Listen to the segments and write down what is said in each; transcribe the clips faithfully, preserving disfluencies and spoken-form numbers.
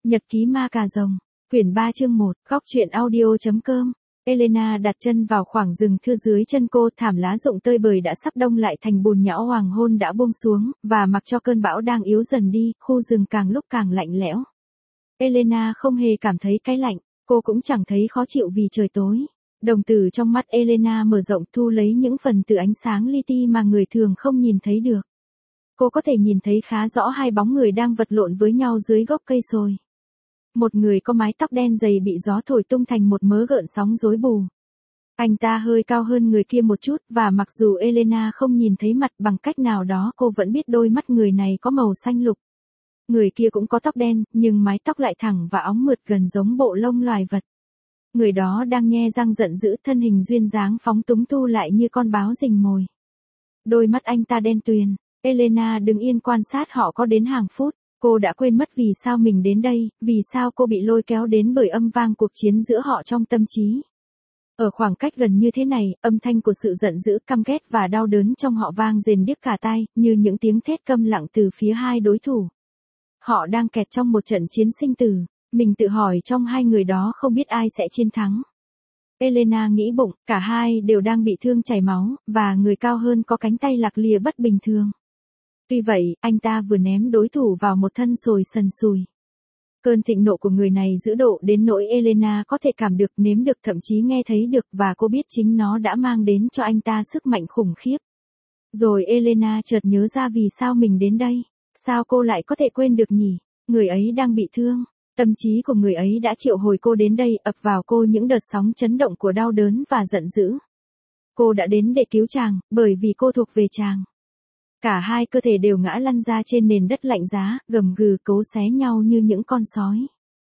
Nhật ký ma cà rồng, quyển ba chương một, góc truyện audio.com. Elena đặt chân vào khoảng rừng thưa dưới chân cô, thảm lá rụng tơi bời đã sắp đông lại thành bùn nhão, hoàng hôn đã buông xuống, và mặc cho cơn bão đang yếu dần đi, khu rừng càng lúc càng lạnh lẽo. Elena không hề cảm thấy cái lạnh, cô cũng chẳng thấy khó chịu vì trời tối. Đồng tử trong mắt Elena mở rộng, thu lấy những phần từ ánh sáng li ti mà người thường không nhìn thấy được. Cô có thể nhìn thấy khá rõ hai bóng người đang vật lộn với nhau dưới gốc cây sồi. Một người có mái tóc đen dày bị gió thổi tung thành một mớ gợn sóng rối bù. Anh ta hơi cao hơn người kia một chút, và mặc dù Elena không nhìn thấy mặt, bằng cách nào đó cô vẫn biết đôi mắt người này có màu xanh lục. Người kia cũng có tóc đen, nhưng mái tóc lại thẳng và óng mượt gần giống bộ lông loài vật. Người đó đang nhe răng giận dữ, thân hình duyên dáng phóng túng thu lại như con báo rình mồi. Đôi mắt anh ta đen tuyền. Elena đứng yên quan sát họ có đến hàng phút. Cô đã quên mất vì sao mình đến đây, vì sao cô bị lôi kéo đến bởi âm vang cuộc chiến giữa họ trong tâm trí. Ở khoảng cách gần như thế này, âm thanh của sự giận dữ, căm ghét và đau đớn trong họ vang rền điếc cả tai, như những tiếng thét câm lặng từ phía hai đối thủ. Họ đang kẹt trong một trận chiến sinh tử. Mình tự hỏi trong hai người đó không biết ai sẽ chiến thắng. Elena nghĩ bụng, cả hai đều đang bị thương chảy máu, và người cao hơn có cánh tay lạc lìa bất bình thường. Tuy vậy, anh ta vừa ném đối thủ vào một thân sồi sần sùi. Cơn thịnh nộ của người này dữ độ đến nỗi Elena có thể cảm được, nếm được, thậm chí nghe thấy được, và cô biết chính nó đã mang đến cho anh ta sức mạnh khủng khiếp. Rồi Elena chợt nhớ ra vì sao mình đến đây. Sao cô lại có thể quên được nhỉ? Người ấy đang bị thương. Tâm trí của người ấy đã triệu hồi cô đến đây, ập vào cô những đợt sóng chấn động của đau đớn và giận dữ. Cô đã đến để cứu chàng, bởi vì cô thuộc về chàng. Cả hai cơ thể đều ngã lăn ra trên nền đất lạnh giá, gầm gừ cố xé nhau như những con sói.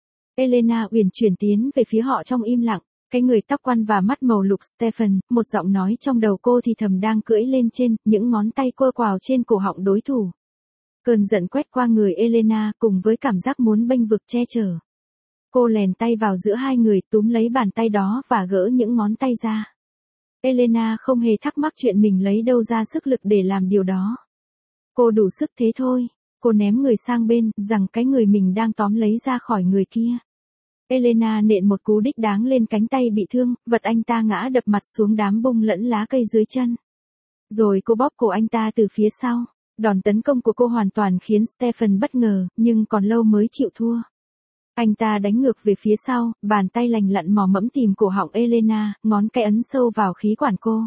Elena uyển chuyển tiến về phía họ trong im lặng. Cái người tóc quăn và mắt màu lục Stephen, một giọng nói trong đầu cô thì thầm đang cưỡi lên trên, những ngón tay quơ quào trên cổ họng đối thủ. Cơn giận quét qua người Elena cùng với cảm giác muốn bênh vực che chở. Cô lèn tay vào giữa hai người, túm lấy bàn tay đó và gỡ những ngón tay ra. Elena không hề thắc mắc chuyện mình lấy đâu ra sức lực để làm điều đó. Cô đủ sức thế thôi. Cô ném người sang bên, rằng cái người mình đang tóm lấy ra khỏi người kia. Elena nện một cú đích đáng lên cánh tay bị thương, vật anh ta ngã đập mặt xuống đám bông lẫn lá cây dưới chân. Rồi cô bóp cổ anh ta từ phía sau. Đòn tấn công của cô hoàn toàn khiến Stephen bất ngờ, nhưng còn lâu mới chịu thua. Anh ta đánh ngược về phía sau, bàn tay lành lặn mò mẫm tìm cổ họng Elena, ngón cái ấn sâu vào khí quản cô.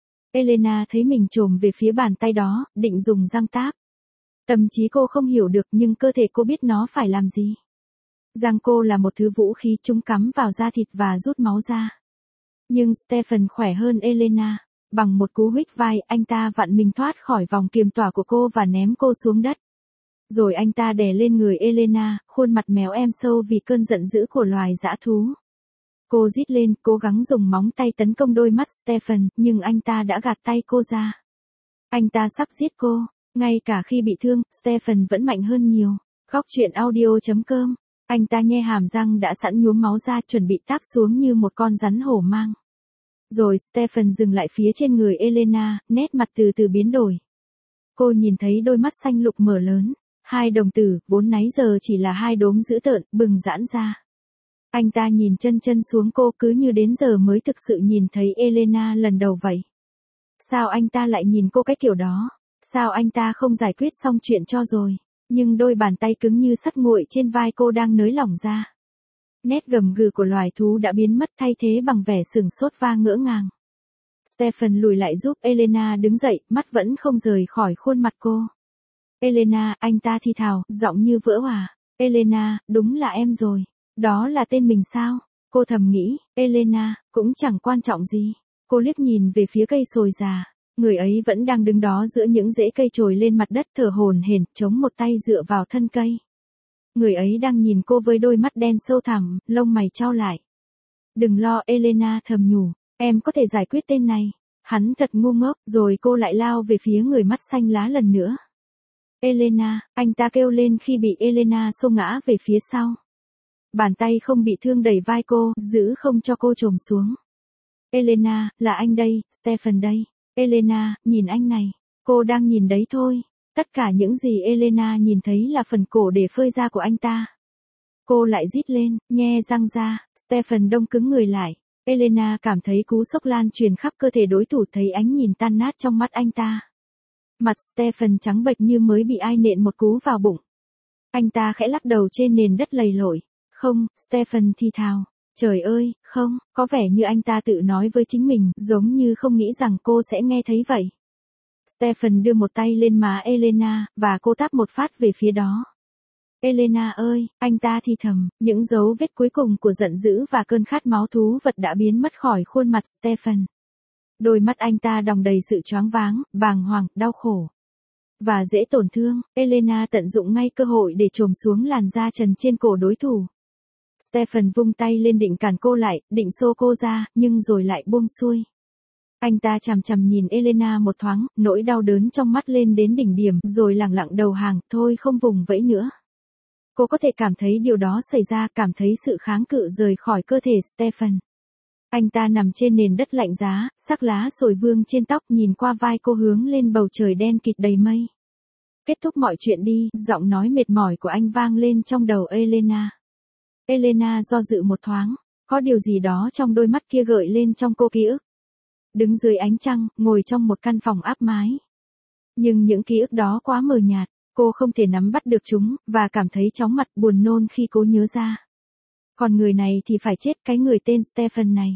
Elena thấy mình chồm về phía bàn tay đó, định dùng răng táp. Tâm trí cô không hiểu được, nhưng cơ thể cô biết nó phải làm gì. Răng cô là một thứ vũ khí, chúng cắm vào da thịt và rút máu ra. Nhưng Stephen khỏe hơn Elena. Bằng một cú huých vai, anh ta vặn mình thoát khỏi vòng kiềm tỏa của cô và ném cô xuống đất. Rồi anh ta đè lên người Elena, khuôn mặt méo em sâu vì cơn giận dữ của loài dã thú. Cô rít lên, cố gắng dùng móng tay tấn công đôi mắt Stephen, nhưng anh ta đã gạt tay cô ra. Anh ta sắp giết cô. Ngay cả khi bị thương, Stephen vẫn mạnh hơn nhiều. Góc truyện audio.com. Anh ta nhe hàm răng đã sẵn nhuốm máu ra, chuẩn bị táp xuống như một con rắn hổ mang. Rồi Stephen dừng lại phía trên người Elena, nét mặt từ từ biến đổi. Cô nhìn thấy đôi mắt xanh lục mở lớn. Hai đồng tử, vốn nãy giờ chỉ là hai đốm dữ tợn, bừng giãn ra. Anh ta nhìn chân chân xuống cô, cứ như đến giờ mới thực sự nhìn thấy Elena lần đầu vậy. Sao anh ta lại nhìn cô cái kiểu đó? Sao anh ta không giải quyết xong chuyện cho rồi? Nhưng đôi bàn tay cứng như sắt nguội trên vai cô đang nới lỏng ra. Nét gầm gừ của loài thú đã biến mất, thay thế bằng vẻ sửng sốt và ngỡ ngàng. Stephen lùi lại giúp Elena đứng dậy, mắt vẫn không rời khỏi khuôn mặt cô. Elena, anh ta thì thào, giọng như vỡ òa. Elena, đúng là em rồi. Đó là tên mình sao? Cô thầm nghĩ, Elena, cũng chẳng quan trọng gì. Cô liếc nhìn về phía cây sồi già. Người ấy vẫn đang đứng đó giữa những rễ cây trồi lên mặt đất, thở hổn hển, chống một tay dựa vào thân cây. Người ấy đang nhìn cô với đôi mắt đen sâu thẳm, lông mày chau lại. Đừng lo, Elena thầm nhủ, em có thể giải quyết tên này. Hắn thật ngu ngốc, rồi cô lại lao về phía người mắt xanh lá lần nữa. Elena, anh ta kêu lên khi bị Elena xô ngã về phía sau. Bàn tay không bị thương đẩy vai cô, giữ không cho cô chồm xuống. Elena, là anh đây, Stephen đây. Elena, nhìn anh này. Cô đang nhìn đấy thôi. Tất cả những gì Elena nhìn thấy là phần cổ để phơi da của anh ta. Cô lại rít lên, nhe răng ra, Stephen đông cứng người lại. Elena cảm thấy cú sốc lan truyền khắp cơ thể đối thủ, thấy ánh nhìn tan nát trong mắt anh ta. Mặt Stephen trắng bệch như mới bị ai nện một cú vào bụng. Anh ta khẽ lắc đầu trên nền đất lầy lội. Không, Stephen thì thào. Trời ơi, không, có vẻ như anh ta tự nói với chính mình, giống như không nghĩ rằng cô sẽ nghe thấy vậy. Stephen đưa một tay lên má Elena, và cô táp một phát về phía đó. Elena ơi, anh ta thì thầm, những dấu vết cuối cùng của giận dữ và cơn khát máu thú vật đã biến mất khỏi khuôn mặt Stephen. Đôi mắt anh ta đong đầy sự choáng váng, bàng hoàng, đau khổ. Và dễ tổn thương, Elena tận dụng ngay cơ hội để chồm xuống làn da trần trên cổ đối thủ. Stephen vung tay lên định cản cô lại, định xô cô ra, nhưng rồi lại buông xuôi. Anh ta chằm chằm nhìn Elena một thoáng, nỗi đau đớn trong mắt lên đến đỉnh điểm, rồi lẳng lặng đầu hàng, thôi không vùng vẫy nữa. Cô có thể cảm thấy điều đó xảy ra, cảm thấy sự kháng cự rời khỏi cơ thể Stephen. Anh ta nằm trên nền đất lạnh giá, sắc lá sồi vương trên tóc, nhìn qua vai cô hướng lên bầu trời đen kịt đầy mây. Kết thúc mọi chuyện đi, giọng nói mệt mỏi của anh vang lên trong đầu Elena. Elena do dự một thoáng, có điều gì đó trong đôi mắt kia gợi lên trong cô ký ức. Đứng dưới ánh trăng, ngồi trong một căn phòng áp mái. Nhưng những ký ức đó quá mờ nhạt, cô không thể nắm bắt được chúng, và cảm thấy chóng mặt buồn nôn khi cố nhớ ra. Còn người này thì phải chết, cái người tên Stephen này.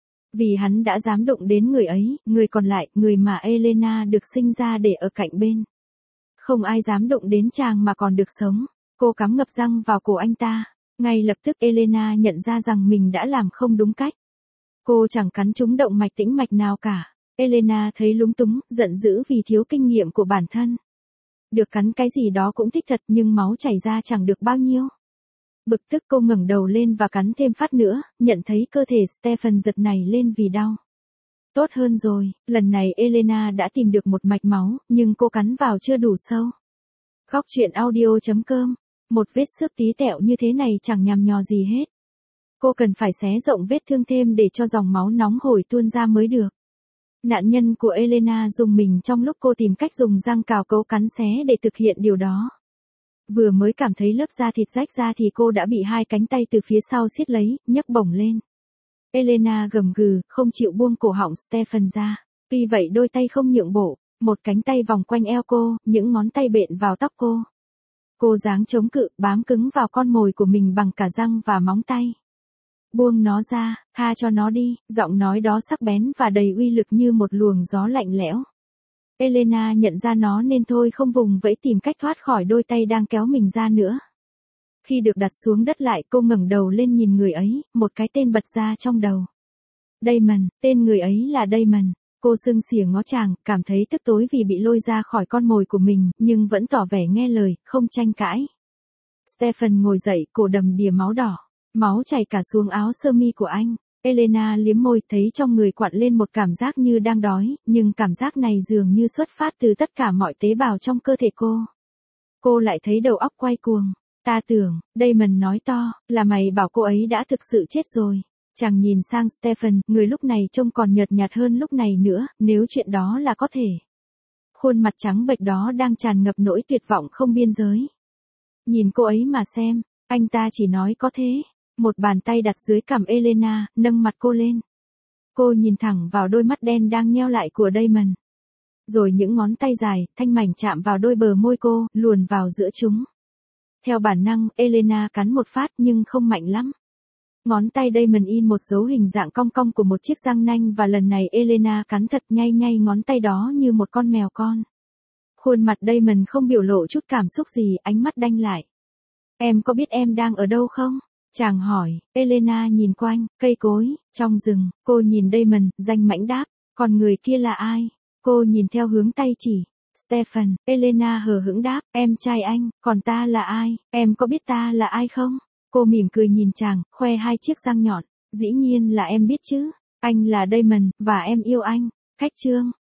Vì hắn đã dám đụng đến người ấy, người còn lại, người mà Elena được sinh ra để ở cạnh bên. Không ai dám đụng đến chàng mà còn được sống. Cô cắm ngập răng vào cổ anh ta. Ngay lập tức Elena nhận ra rằng mình đã làm không đúng cách. Cô chẳng cắn trúng động mạch tĩnh mạch nào cả. Elena thấy lúng túng, giận dữ vì thiếu kinh nghiệm của bản thân. Được cắn cái gì đó cũng thích thật, nhưng máu chảy ra chẳng được bao nhiêu. Bực tức cô ngẩng đầu lên và cắn thêm phát nữa, nhận thấy cơ thể Stephen giật nảy lên vì đau. Tốt hơn rồi, lần này Elena đã tìm được một mạch máu, nhưng cô cắn vào chưa đủ sâu. Góc truyện audio chấm com. Một vết xước tí tẹo như thế này chẳng nhằm nhò gì hết. Cô cần phải xé rộng vết thương thêm để cho dòng máu nóng hổi tuôn ra mới được. Nạn nhân của Elena dùng mình trong lúc cô tìm cách dùng răng cào cấu cắn xé để thực hiện điều đó. Vừa mới cảm thấy lớp da thịt rách ra thì cô đã bị hai cánh tay từ phía sau siết lấy, nhấc bổng lên. Elena gầm gừ, không chịu buông cổ họng Stephen ra. Tuy vậy đôi tay không nhượng bộ, một cánh tay vòng quanh eo cô, những ngón tay bện vào tóc cô. Cô giáng chống cự, bám cứng vào con mồi của mình bằng cả răng và móng tay. Buông nó ra, tha cho nó đi, giọng nói đó sắc bén và đầy uy lực như một luồng gió lạnh lẽo. Elena nhận ra nó nên thôi không vùng vẫy tìm cách thoát khỏi đôi tay đang kéo mình ra nữa. Khi được đặt xuống đất lại, cô ngẩng đầu lên nhìn người ấy, một cái tên bật ra trong đầu. Damon, tên người ấy là Damon. Cô sưng xỉa ngó chàng, cảm thấy tức tối vì bị lôi ra khỏi con mồi của mình, nhưng vẫn tỏ vẻ nghe lời, không tranh cãi. Stephen ngồi dậy, cổ đầm đìa máu đỏ. Máu chảy cả xuống áo sơ mi của anh. Elena liếm môi, thấy trong người quặn lên một cảm giác như đang đói, nhưng cảm giác này dường như xuất phát từ tất cả mọi tế bào trong cơ thể cô. Cô lại thấy đầu óc quay cuồng. Ta tưởng, Damon nói to, là mày bảo cô ấy đã thực sự chết rồi. Chàng nhìn sang Stephen, người lúc này trông còn nhợt nhạt hơn lúc này nữa, nếu chuyện đó là có thể. Khuôn mặt trắng bệch đó đang tràn ngập nỗi tuyệt vọng không biên giới. Nhìn cô ấy mà xem, anh ta chỉ nói có thế. Một bàn tay đặt dưới cằm Elena, nâng mặt cô lên. Cô nhìn thẳng vào đôi mắt đen đang nheo lại của Damon. Rồi những ngón tay dài, thanh mảnh chạm vào đôi bờ môi cô, luồn vào giữa chúng. Theo bản năng, Elena cắn một phát nhưng không mạnh lắm. Ngón tay Damon in một dấu hình dạng cong cong của một chiếc răng nanh và lần này Elena cắn thật nhay nhay ngón tay đó như một con mèo con. Khuôn mặt Damon không biểu lộ chút cảm xúc gì, ánh mắt đanh lại. Em có biết em đang ở đâu không? Chàng hỏi. Elena nhìn quanh, cây cối, trong rừng. Cô nhìn Damon, danh mãnh đáp. Còn người kia là ai? Cô nhìn theo hướng tay chỉ. Stephen. Elena hờ hững đáp. Em trai anh, còn ta là ai? Em có biết ta là ai không? Cô mỉm cười nhìn chàng, khoe hai chiếc răng nhọn. Dĩ nhiên là em biết chứ. Anh là Damon, và em yêu anh. Khách chương.